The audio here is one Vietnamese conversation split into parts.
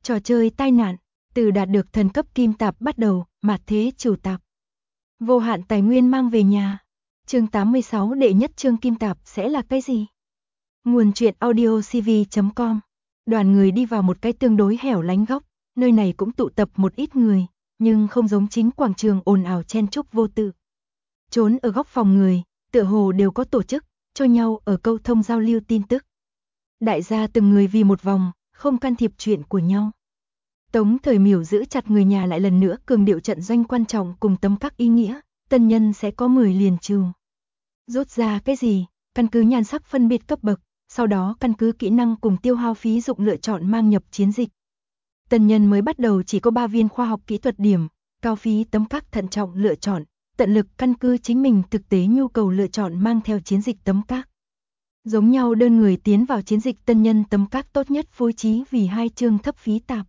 Trò chơi tai nạn, từ đạt được thần cấp kim tạp bắt đầu, mạt thế chủ tạp. Vô hạn tài nguyên mang về nhà. Chương 86 đệ nhất chương kim tạp sẽ là cái gì? Nguồn truyện audio cv.com. Đoàn người đi vào một cái tương đối hẻo lánh góc, nơi này cũng tụ tập một ít người, nhưng không giống chính quảng trường ồn ào chen chúc vô tự. Trốn ở góc phòng người, tựa hồ đều có tổ chức, cho nhau ở câu thông giao lưu tin tức. Đại gia từng người vì một vòng, không can thiệp chuyện của nhau. Tống Thời Miểu giữ chặt người nhà lại lần nữa cường điệu trận doanh quan trọng cùng tấm các ý nghĩa, tân nhân sẽ có 10 liền trừ. Rút ra cái gì, căn cứ nhan sắc phân biệt cấp bậc, sau đó căn cứ kỹ năng cùng tiêu hao phí dụng lựa chọn mang nhập chiến dịch. Tân nhân mới bắt đầu chỉ có 3 viên khoa học kỹ thuật điểm, cao phí tấm các thận trọng lựa chọn, tận lực căn cứ chính mình thực tế nhu cầu lựa chọn mang theo chiến dịch tấm các. Giống nhau đơn người tiến vào chiến dịch tân nhân tấm các tốt nhất phối trí vì 2 chương thấp phí tạp.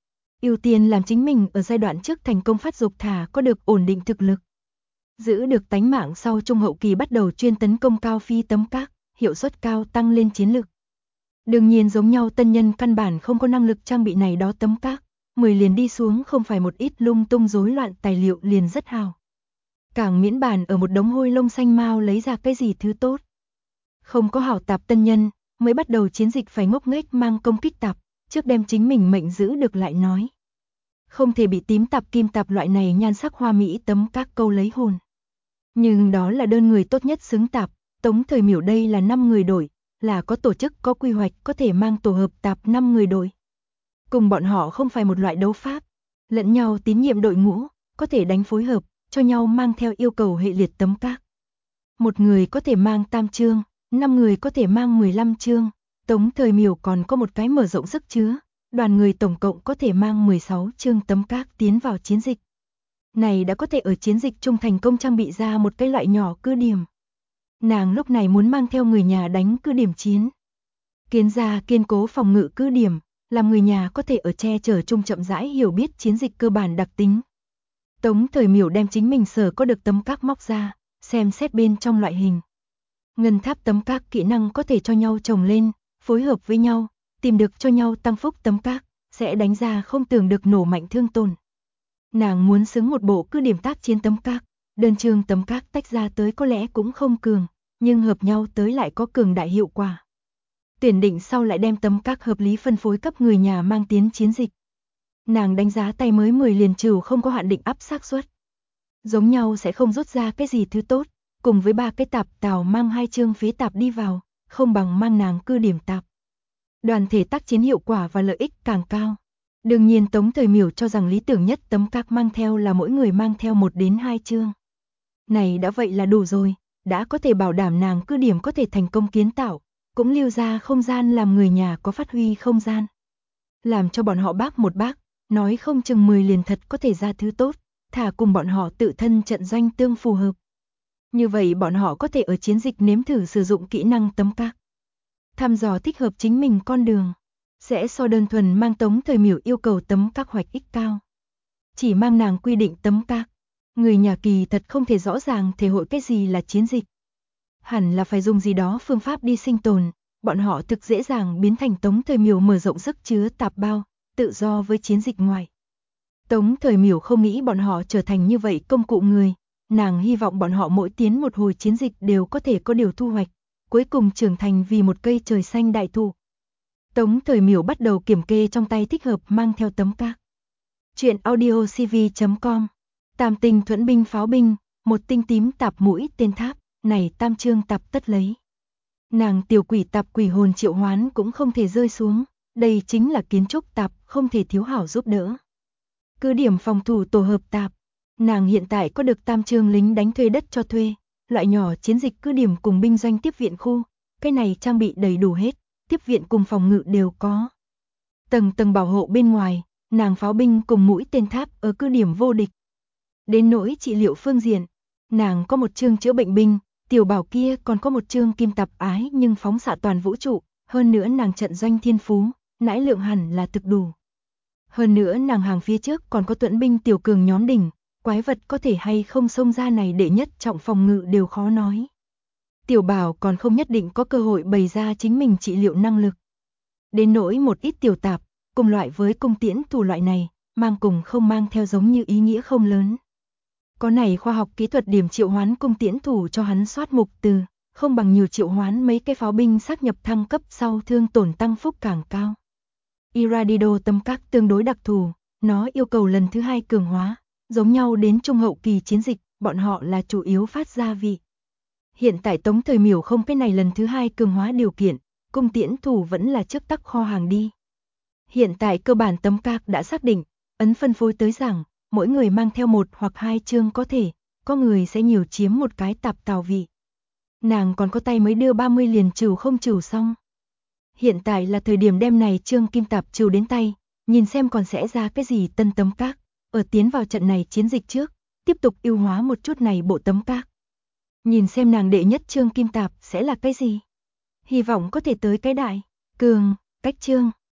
Ưu tiên làm chính mình ở giai đoạn trước thành công phát dục thả có được ổn định thực lực. Giữ được tánh mạng sau trung hậu kỳ bắt đầu chuyên tấn công cao phí tấm các, hiệu suất cao tăng lên chiến lực. Đương nhiên giống nhau tân nhân căn bản không có năng lực trang bị này đó tấm các, 10 liền đi xuống không phải một ít lung tung rối loạn tài liệu liền rất hào. Càng miễn bàn ở một đống hôi lông xanh mau lấy ra cái gì thứ tốt. Không có hảo tạp tân nhân, mới bắt đầu chiến dịch phải ngốc nghếch mang công kích tạp, trước đem chính mình mệnh giữ được lại nói. Không thể bị tím tạp kim tạp loại này nhan sắc hoa mỹ tấm các câu lấy hồn. Nhưng đó là đơn người tốt nhất xứng tạp, Tống Thời Miểu đây là 5 người đội, là có tổ chức có quy hoạch có thể mang tổ hợp tạp 5 người đội. Cùng bọn họ không phải một loại đấu pháp, lẫn nhau tín nhiệm đội ngũ, có thể đánh phối hợp, cho nhau mang theo yêu cầu hệ liệt tấm các. Một người có thể mang tam chương, 5 người có thể mang 15 chương, Tống Thời Miểu còn có một cái mở rộng sức chứa, đoàn người tổng cộng có thể mang 16 chương tấm các tiến vào chiến dịch. Này đã có thể ở chiến dịch trung thành công trang bị ra một cái loại nhỏ cứ điểm. Nàng lúc này muốn mang theo người nhà đánh cứ điểm chiến. Kiến ra kiên cố phòng ngự cứ điểm, làm người nhà có thể ở che chở chung chậm rãi hiểu biết chiến dịch cơ bản đặc tính. Tống Thời Miểu đem chính mình sở có được tấm các móc ra, xem xét bên trong loại hình. Ngân tháp tấm các kỹ năng có thể cho nhau chồng lên, phối hợp với nhau, tìm được cho nhau tăng phúc tấm các, sẽ đánh ra không tưởng được nổ mạnh thương tổn. Nàng muốn xứng một bộ cứ điểm tác chiến tấm các, đơn chương tấm các tách ra tới có lẽ cũng không cường, nhưng hợp nhau tới lại có cường đại hiệu quả. Tuyển định sau lại đem tấm các hợp lý phân phối cấp người nhà mang tiến chiến dịch. Nàng đánh giá tay mới 10 liền trừ không có hạn định áp xác suất. Giống nhau sẽ không rút ra cái gì thứ tốt, cùng với 3 cái tạp tào mang 2 chương phế tạp đi vào, không bằng mang nàng cứ điểm tạp. Đoàn thể tác chiến hiệu quả và lợi ích càng cao. Đương nhiên Tống Thời Miểu cho rằng lý tưởng nhất tấm các mang theo là mỗi người mang theo 1 đến 2 chương. Này đã vậy là đủ rồi, đã có thể bảo đảm nàng cứ điểm có thể thành công kiến tạo, cũng lưu ra không gian làm người nhà có phát huy không gian. Làm cho bọn họ bác một bác, nói không chừng 10 liền thật có thể ra thứ tốt, thả cùng bọn họ tự thân trận doanh tương phù hợp. Như vậy bọn họ có thể ở chiến dịch nếm thử sử dụng kỹ năng tấm các. Thăm dò thích hợp chính mình con đường, sẽ so đơn thuần mang Tống Thời Miểu yêu cầu tấm các hoạch ích cao. Chỉ mang nàng quy định tấm các, người nhà kỳ thật không thể rõ ràng thể hội cái gì là chiến dịch. Hẳn là phải dùng gì đó phương pháp đi sinh tồn, bọn họ thực dễ dàng biến thành Tống Thời Miểu mở rộng sức chứa tạp bao, tự do với chiến dịch ngoài. Tống Thời Miểu không nghĩ bọn họ trở thành như vậy công cụ người, nàng hy vọng bọn họ mỗi tiến một hồi chiến dịch đều có thể có điều thu hoạch, cuối cùng trưởng thành vì một cây trời xanh đại thụ. Tống Thời Miểu bắt đầu kiểm kê trong tay thích hợp mang theo tấm các. Truyện audio cv.com. Tam tinh thuẫn binh pháo binh, một tinh tím tạp mũi tên tháp, này tam chương tạp tất lấy. Nàng tiểu quỷ tạp quỷ hồn triệu hoán cũng không thể rơi xuống, đây chính là kiến trúc tạp không thể thiếu hảo giúp đỡ. Cứ điểm phòng thủ tổ hợp tạp, nàng hiện tại có được tam chương lính đánh thuê đất cho thuê, loại nhỏ chiến dịch cứ điểm cùng binh doanh tiếp viện khu, cái này trang bị đầy đủ hết, tiếp viện cùng phòng ngự đều có. Tầng tầng bảo hộ bên ngoài, nàng pháo binh cùng mũi tên tháp ở cứ điểm vô địch. Đến nỗi trị liệu phương diện, nàng có một chương chữa bệnh binh, tiểu bảo kia còn có một chương kim tạp ái nhưng phóng xạ toàn vũ trụ, hơn nữa nàng trận doanh thiên phú, nãi lượng hẳn là thực đủ. Hơn nữa nàng hàng phía trước còn có tuẫn binh tiểu cường nhóm đỉnh, quái vật có thể hay không xông ra này để nhất trọng phòng ngự đều khó nói. Tiểu bảo còn không nhất định có cơ hội bày ra chính mình trị liệu năng lực. Đến nỗi một ít tiểu tạp, cùng loại với cung tiễn thủ loại này, mang cùng không mang theo giống như ý nghĩa không lớn. Có này khoa học kỹ thuật điểm triệu hoán cung tiễn thủ cho hắn soát mục từ, không bằng nhiều triệu hoán mấy cái pháo binh sát nhập thăng cấp sau thương tổn tăng phúc càng cao. Iradido tấm các tương đối đặc thù, nó yêu cầu lần thứ 2 cường hóa, giống nhau đến trung hậu kỳ chiến dịch, bọn họ là chủ yếu phát ra vị. Hiện tại Tống Thời Miểu không cái này lần thứ 2 cường hóa điều kiện, cung tiễn thủ vẫn là trước tắc kho hàng đi. Hiện tại cơ bản tấm các đã xác định, ấn phân phối tới rằng, mỗi người mang theo 1 hoặc 2 chương có thể, có người sẽ nhiều chiếm một cái tạp tào vị. Nàng còn có tay mới đưa 30 liền trừ không trừ xong. Hiện tại là thời điểm đem này chương kim tạp trừ đến tay, nhìn xem còn sẽ ra cái gì tân tấm các, ở tiến vào trận này chiến dịch trước, tiếp tục ưu hóa một chút này bộ tấm các. Nhìn xem nàng đệ nhất chương kim tạp sẽ là cái gì. Hy vọng có thể tới cái đại, cường, cách chương.